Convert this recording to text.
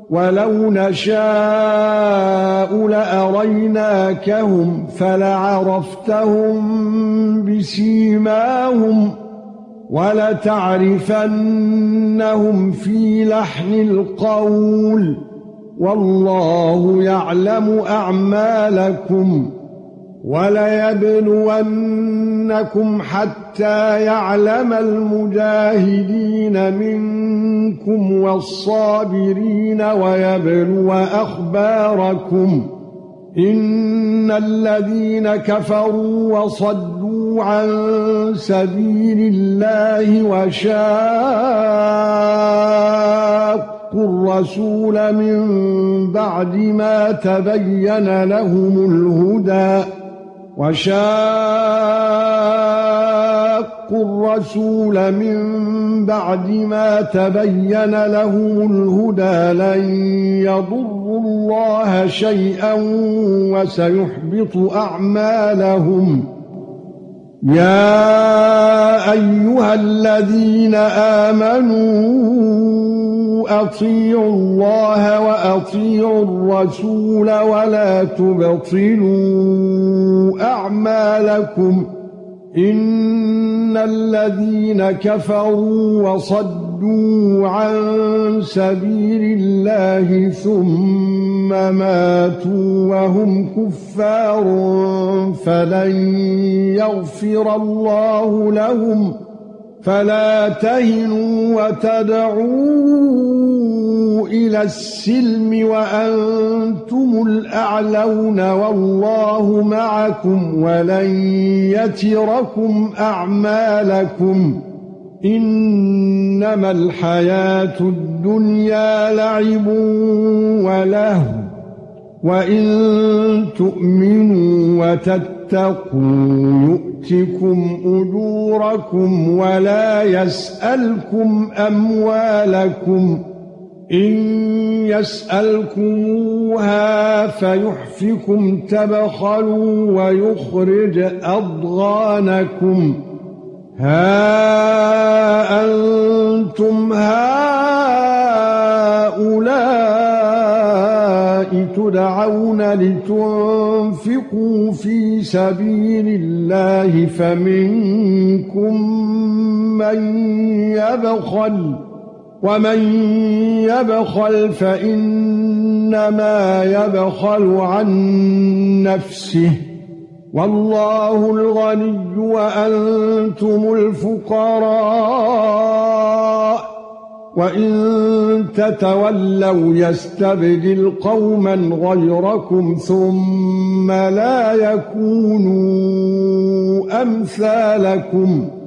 وَلَوْ نَشَاءُ لَأَرَيْنَاكَهُمْ فَلَعَرَفْتَهُم بِسِيمَاهُمْ وَلَتَعْرِفَنَّهُمْ فِي لَحْنِ الْقَوْلِ وَاللَّهُ يَعْلَمُ أَعْمَالَكُمْ وَلَيَبْلُوَنَّكُمْ حَتَّى يَعْلَمَ الْمُجَاهِدِينَ مِنكُمْ وَالصَّابِرِينَ وَيَبْلُوَ أَخْبَارَكُمْ إِنَّ الَّذِينَ كَفَرُوا وَصَدُّوا عَن سَبِيلِ اللَّهِ وَشَاقُّوا الرَّسُولَ مِن بَعْدِ ما تَبَيَّنَ لَهُمُ الْهُدَى لَن يَضُرُّوا اللَّهَ شَيْئًا وَسَيُحْبِطُ أَعْمَالَهُمْ يَا أَيُّهَا الَّذِينَ آمَنُوا أَطِيعُوا اللَّهَ وَأَطِيعُوا الرَّسُولَ وَلَا تُبْطِلُوا أَعْمَالَكُمْ إِنَّ الَّذِينَ كَفَرُوا وَصَدُّوا عَن سَبِيلِ اللَّهِ ثُمَّ مَاتُوا وَهُمْ كُفَّارٌ فَلَن يَغْفِرَ اللَّهُ لَهُمْ فَلَا تَهِنُوا وَتَدْعُوا إِلَى السِّلْمِ وَأَنْتُمُ الْأَعْلَوْنَ وَاللَّهُ مَعَكُمْ وَلَن يَتِرَكُمْ أَعْمَالَكُمْ إِنَّمَا الْحَيَاةُ الدُّنْيَا لَعِبٌ وَلَهْوٌ وَإِن تُؤْمِنُوا وَتَتَّقُوا يُؤْتِكُمْ أُجُورَكُمْ وَلَا يَسْأَلْكُمْ أَمْوَالَكُمْ إِن يَسْأَلْكُمُوهَا فَيُحْفِكُمْ تَبْخَلُوا وَيُخْرِجْ أَضْغَانَكُمْ ها أَنْتُمْ هَؤُلَاءِ تُدْعَوْنَ لِتُنْفِقُوا فِي سَبِيلِ اللَّهِ فَمِنكُم مَّن يَبْخَلُ وَمَن يَبْخَلْ فَإِنَّمَا يَبْخَلُ عَن نَّفْسِهِ وَاللَّهُ الْغَنِيُّ وَأَنْتُمُ الْفُقَرَاءُ وَإِن تَتَوَلَّوْا يَسْتَبْدِلْ قَوْمًا غَيْرَكُمْ ثُمَّ لَا يَكُونُوا أَمْثَالَكُمْ